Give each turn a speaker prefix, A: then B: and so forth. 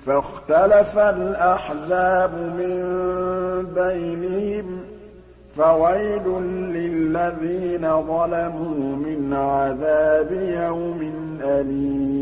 A: فاختلف الأحزاب من بينهم فويل للذين ظلموا من عذاب يوم أليم